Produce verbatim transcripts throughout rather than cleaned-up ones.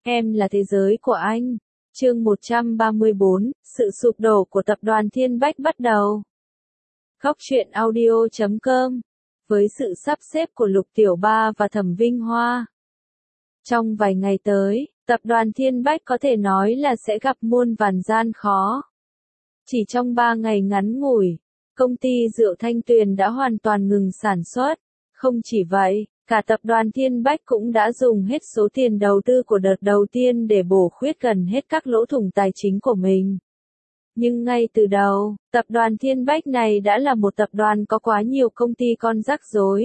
Em là thế giới của anh. Chương một trăm ba mươi bốn, sự sụp đổ của tập đoàn Thiên Bách bắt đầu. Góc truyện audio chấm com. Với sự sắp xếp của Lục Tiểu Ba và Thẩm Vinh Hoa, trong vài ngày tới, tập đoàn Thiên Bách có thể nói là sẽ gặp muôn vàn gian khó. Chỉ trong ba ngày ngắn ngủi, công ty rượu Thanh Tuyền đã hoàn toàn ngừng sản xuất. Không chỉ vậy, cả tập đoàn Thiên Bách cũng đã dùng hết số tiền đầu tư của đợt đầu tiên để bổ khuyết gần hết các lỗ thủng tài chính của mình. Nhưng ngay từ đầu, tập đoàn Thiên Bách này đã là một tập đoàn có quá nhiều công ty con rắc rối.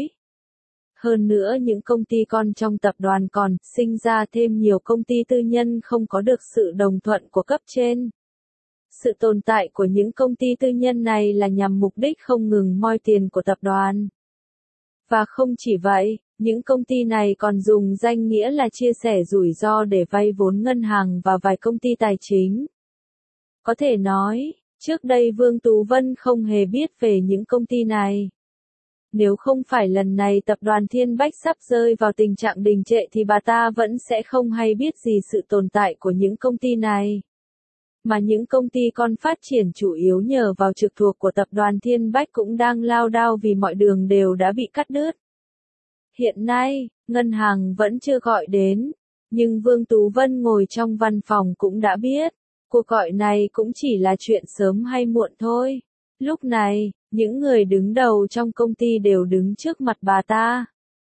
Hơn nữa những công ty con trong tập đoàn còn sinh ra thêm nhiều công ty tư nhân không có được sự đồng thuận của cấp trên. Sự tồn tại của những công ty tư nhân này là nhằm mục đích không ngừng moi tiền của tập đoàn. Và không chỉ vậy, những công ty này còn dùng danh nghĩa là chia sẻ rủi ro để vay vốn ngân hàng và vài công ty tài chính. Có thể nói, trước đây Vương Tú Vân không hề biết về những công ty này. Nếu không phải lần này tập đoàn Thiên Bách sắp rơi vào tình trạng đình trệ thì bà ta vẫn sẽ không hay biết gì sự tồn tại của những công ty này. Mà những công ty con phát triển chủ yếu nhờ vào trực thuộc của tập đoàn Thiên Bách cũng đang lao đao vì mọi đường đều đã bị cắt đứt. Hiện nay, ngân hàng vẫn chưa gọi đến, nhưng Vương Tú Vân ngồi trong văn phòng cũng đã biết, cuộc gọi này cũng chỉ là chuyện sớm hay muộn thôi. Lúc này, những người đứng đầu trong công ty đều đứng trước mặt bà ta.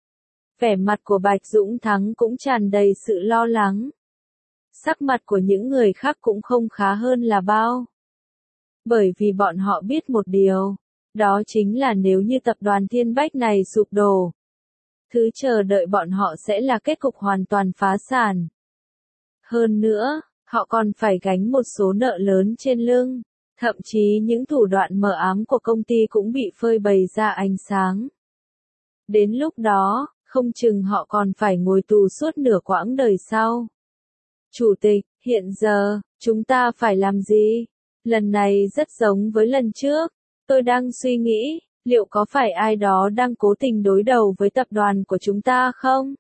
Vẻ mặt của Bạch Dũng Thắng cũng tràn đầy sự lo lắng. Sắc mặt của những người khác cũng không khá hơn là bao. Bởi vì bọn họ biết một điều, đó chính là nếu như tập đoàn Thiên Bách này sụp đổ, thứ chờ đợi bọn họ sẽ là kết cục hoàn toàn phá sản. Hơn nữa, họ còn phải gánh một số nợ lớn trên lưng, thậm chí những thủ đoạn mờ ám của công ty cũng bị phơi bày ra ánh sáng. Đến lúc đó, không chừng họ còn phải ngồi tù suốt nửa quãng đời sau. Chủ tịch, hiện giờ, chúng ta phải làm gì? Lần này rất giống với lần trước. Tôi đang suy nghĩ, liệu có phải ai đó đang cố tình đối đầu với tập đoàn của chúng ta không?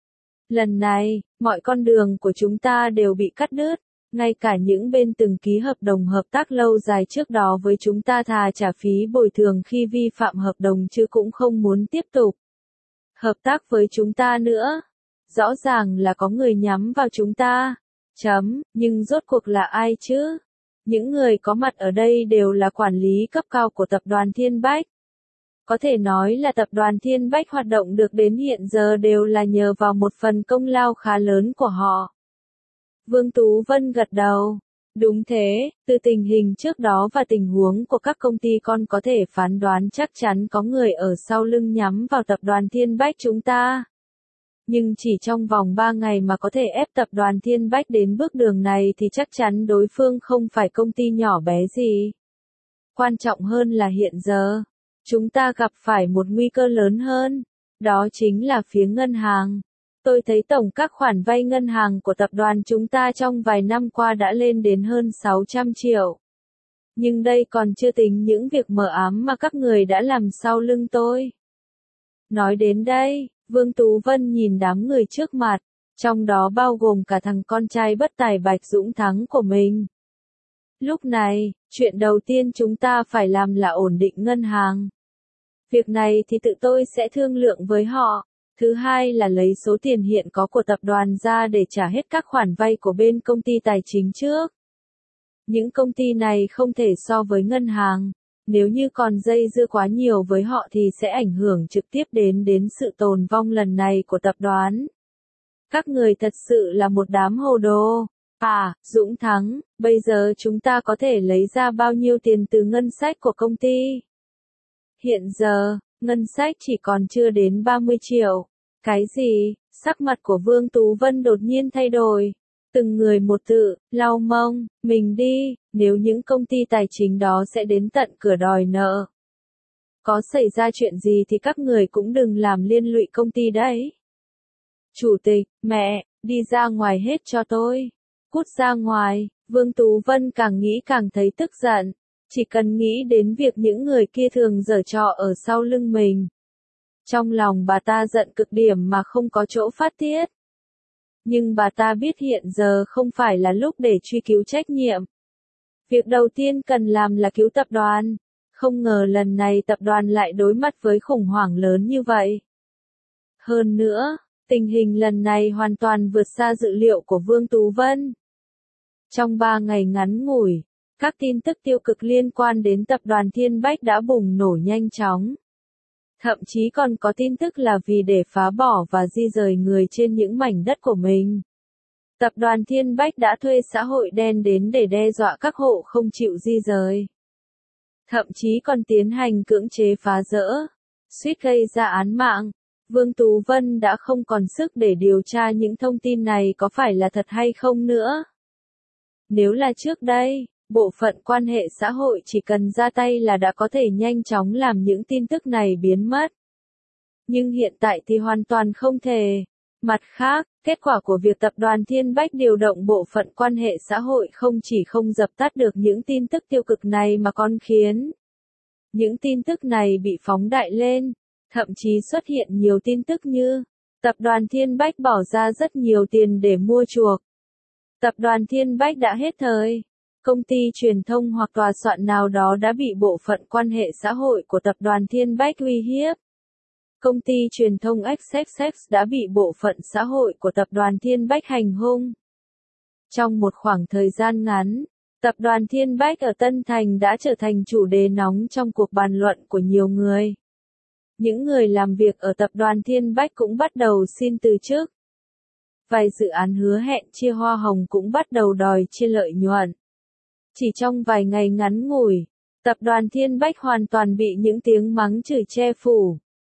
Lần này, mọi con đường của chúng ta đều bị cắt đứt. Ngay cả những bên từng ký hợp đồng hợp tác lâu dài trước đó với chúng ta thà trả phí bồi thường khi vi phạm hợp đồng chứ cũng không muốn tiếp tục hợp tác với chúng ta nữa. Rõ ràng là có người nhắm vào chúng ta. Chấm, nhưng rốt cuộc là ai chứ? Những người có mặt ở đây đều là quản lý cấp cao của tập đoàn Thiên Bách. Có thể nói là tập đoàn Thiên Bách hoạt động được đến hiện giờ đều là nhờ vào một phần công lao khá lớn của họ. Vương Tú Vân gật đầu. Đúng thế, từ tình hình trước đó và tình huống của các công ty con có thể phán đoán chắc chắn có người ở sau lưng nhắm vào tập đoàn Thiên Bách chúng ta. Nhưng chỉ trong vòng ba ngày mà có thể ép tập đoàn Thiên Bách đến bước đường này thì chắc chắn đối phương không phải công ty nhỏ bé gì. Quan trọng hơn là hiện giờ, chúng ta gặp phải một nguy cơ lớn hơn, đó chính là phía ngân hàng. Tôi thấy tổng các khoản vay ngân hàng của tập đoàn chúng ta trong vài năm qua đã lên đến hơn sáu trăm triệu. Nhưng đây còn chưa tính những việc mờ ám mà các người đã làm sau lưng tôi. Nói đến đây, Vương Tú Vân nhìn đám người trước mặt, trong đó bao gồm cả thằng con trai bất tài Bạch Dũng Thắng của mình. Lúc này, chuyện đầu tiên chúng ta phải làm là ổn định ngân hàng. Việc này thì tự tôi sẽ thương lượng với họ. Thứ hai là lấy số tiền hiện có của tập đoàn ra để trả hết các khoản vay của bên công ty tài chính trước. Những công ty này không thể so với ngân hàng. Nếu như còn dây dưa quá nhiều với họ thì sẽ ảnh hưởng trực tiếp đến đến sự tồn vong lần này của tập đoàn. Các người thật sự là một đám hồ đồ. À, Dũng Thắng, bây giờ chúng ta có thể lấy ra bao nhiêu tiền từ ngân sách của công ty? Hiện giờ, ngân sách chỉ còn chưa đến ba mươi triệu. Cái gì? Sắc mặt của Vương Tú Vân đột nhiên thay đổi. Từng người một tự, lau mông, mình đi, nếu những công ty tài chính đó sẽ đến tận cửa đòi nợ. Có xảy ra chuyện gì thì các người cũng đừng làm liên lụy công ty đấy. Chủ tịch, mẹ, đi ra ngoài hết cho tôi. Cút ra ngoài, Vương Tú Vân càng nghĩ càng thấy tức giận. Chỉ cần nghĩ đến việc những người kia thường giở trò ở sau lưng mình. Trong lòng bà ta giận cực điểm mà không có chỗ phát tiết. Nhưng bà ta biết hiện giờ không phải là lúc để truy cứu trách nhiệm. Việc đầu tiên cần làm là cứu tập đoàn. Không ngờ lần này tập đoàn lại đối mặt với khủng hoảng lớn như vậy. Hơn nữa, tình hình lần này hoàn toàn vượt xa dự liệu của Vương Tú Vân. Trong ba ngày ngắn ngủi, các tin tức tiêu cực liên quan đến tập đoàn Thiên Bách đã bùng nổ nhanh chóng. Thậm chí còn có tin tức là vì để phá bỏ và di rời người trên những mảnh đất của mình. Tập đoàn Thiên Bách đã thuê xã hội đen đến để đe dọa các hộ không chịu di rời. Thậm chí còn tiến hành cưỡng chế phá rỡ, suýt gây ra án mạng. Vương Tú Vân đã không còn sức để điều tra những thông tin này có phải là thật hay không nữa. Nếu là trước đây, bộ phận quan hệ xã hội chỉ cần ra tay là đã có thể nhanh chóng làm những tin tức này biến mất. Nhưng hiện tại thì hoàn toàn không thể. Mặt khác, kết quả của việc tập đoàn Thiên Bách điều động bộ phận quan hệ xã hội không chỉ không dập tắt được những tin tức tiêu cực này mà còn khiến những tin tức này bị phóng đại lên, thậm chí xuất hiện nhiều tin tức như tập đoàn Thiên Bách bỏ ra rất nhiều tiền để mua chuộc. Tập đoàn Thiên Bách đã hết thời. Công ty truyền thông hoặc tòa soạn nào đó đã bị bộ phận quan hệ xã hội của tập đoàn Thiên Bách uy hiếp. Công ty truyền thông ích ích ích đã bị bộ phận xã hội của tập đoàn Thiên Bách hành hung. Trong một khoảng thời gian ngắn, tập đoàn Thiên Bách ở Tân Thành đã trở thành chủ đề nóng trong cuộc bàn luận của nhiều người. Những người làm việc ở tập đoàn Thiên Bách cũng bắt đầu xin từ chức. Vài dự án hứa hẹn chia hoa hồng cũng bắt đầu đòi chia lợi nhuận. Chỉ trong vài ngày ngắn ngủi, tập đoàn Thiên Bách hoàn toàn bị những tiếng mắng chửi che phủ.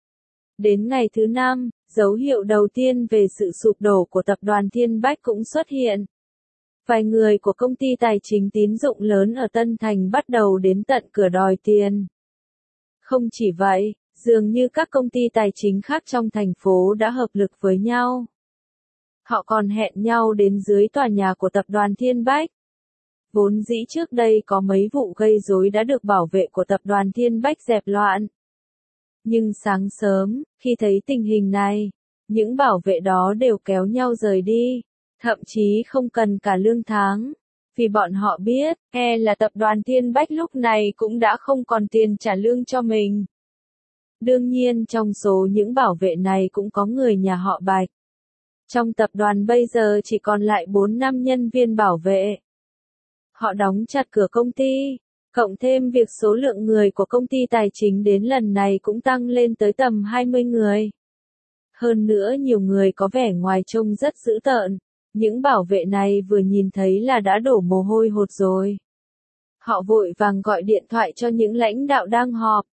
Đến ngày thứ năm, dấu hiệu đầu tiên về sự sụp đổ của tập đoàn Thiên Bách cũng xuất hiện. Vài người của công ty tài chính tín dụng lớn ở Tân Thành bắt đầu đến tận cửa đòi tiền. Không chỉ vậy, dường như các công ty tài chính khác trong thành phố đã hợp lực với nhau. Họ còn hẹn nhau đến dưới tòa nhà của tập đoàn Thiên Bách. Vốn dĩ trước đây có mấy vụ gây rối đã được bảo vệ của tập đoàn Thiên Bách dẹp loạn. Nhưng sáng sớm, khi thấy tình hình này, những bảo vệ đó đều kéo nhau rời đi, thậm chí không cần cả lương tháng, vì bọn họ biết, e là tập đoàn Thiên Bách lúc này cũng đã không còn tiền trả lương cho mình. Đương nhiên trong số những bảo vệ này cũng có người nhà họ Bạch. Trong tập đoàn bây giờ chỉ còn lại bốn năm nhân viên bảo vệ. Họ đóng chặt cửa công ty, cộng thêm việc số lượng người của công ty tài chính đến lần này cũng tăng lên tới tầm hai mươi người. Hơn nữa nhiều người có vẻ ngoài trông rất dữ tợn, những bảo vệ này vừa nhìn thấy là đã đổ mồ hôi hột rồi. Họ vội vàng gọi điện thoại cho những lãnh đạo đang họp.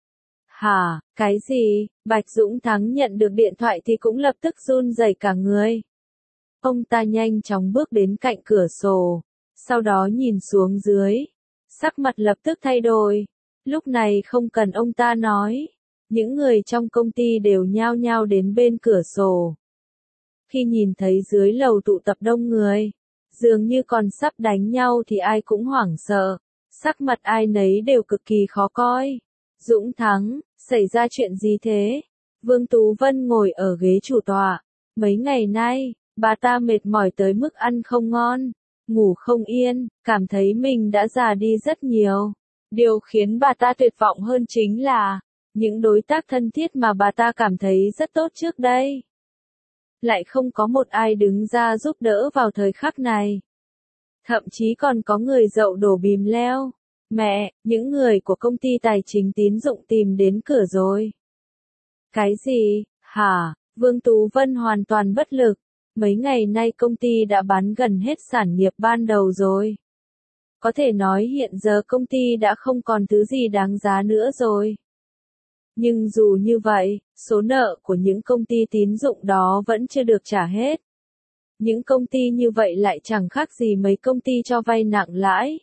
Hả, cái gì? Bạch Dũng Thắng nhận được điện thoại thì cũng lập tức run rẩy cả người. Ông ta nhanh chóng bước đến cạnh cửa sổ, sau đó nhìn xuống dưới. Sắc mặt lập tức thay đổi. Lúc này không cần ông ta nói, những người trong công ty đều nhao nhao đến bên cửa sổ. Khi nhìn thấy dưới lầu tụ tập đông người, dường như còn sắp đánh nhau thì ai cũng hoảng sợ, sắc mặt ai nấy đều cực kỳ khó coi. Dũng Thắng, xảy ra chuyện gì thế? Vương Tú Vân ngồi ở ghế chủ tọa. Mấy ngày nay, bà ta mệt mỏi tới mức ăn không ngon, ngủ không yên, cảm thấy mình đã già đi rất nhiều. Điều khiến bà ta tuyệt vọng hơn chính là, những đối tác thân thiết mà bà ta cảm thấy rất tốt trước đây, lại không có một ai đứng ra giúp đỡ vào thời khắc này. Thậm chí còn có người dậu đổ bìm leo. Mẹ, những người của công ty tài chính tín dụng tìm đến cửa rồi. Cái gì? Hả? Vương Tú Vân hoàn toàn bất lực. Mấy ngày nay công ty đã bán gần hết sản nghiệp ban đầu rồi. Có thể nói hiện giờ công ty đã không còn thứ gì đáng giá nữa rồi. Nhưng dù như vậy, số nợ của những công ty tín dụng đó vẫn chưa được trả hết. Những công ty như vậy lại chẳng khác gì mấy công ty cho vay nặng lãi.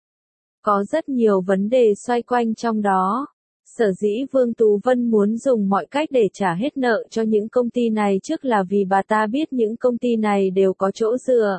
Có rất nhiều vấn đề xoay quanh trong đó. Sở dĩ Vương Tú Vân muốn dùng mọi cách để trả hết nợ cho những công ty này trước là vì bà ta biết những công ty này đều có chỗ dựa.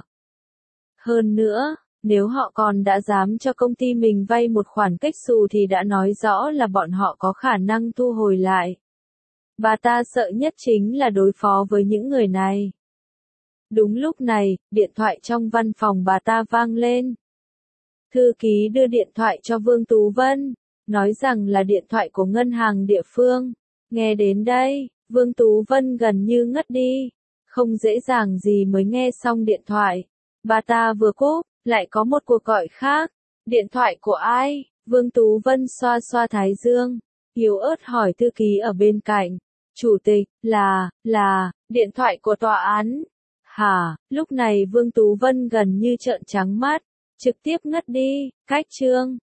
Hơn nữa, nếu họ còn đã dám cho công ty mình vay một khoản kếch xù thì đã nói rõ là bọn họ có khả năng thu hồi lại. Bà ta sợ nhất chính là đối phó với những người này. Đúng lúc này, điện thoại trong văn phòng bà ta vang lên. Thư ký đưa điện thoại cho Vương Tú Vân, nói rằng là điện thoại của ngân hàng địa phương. Nghe đến đây, Vương Tú Vân gần như ngất đi, không dễ dàng gì mới nghe xong điện thoại. Bà ta vừa cúp, lại có một cuộc gọi khác. Điện thoại của ai? Vương Tú Vân xoa xoa thái dương, yếu ớt hỏi thư ký ở bên cạnh. Chủ tịch, là, là, điện thoại của tòa án. Hả, lúc này Vương Tú Vân gần như trợn trắng mắt, trực tiếp ngất đi. Cách chương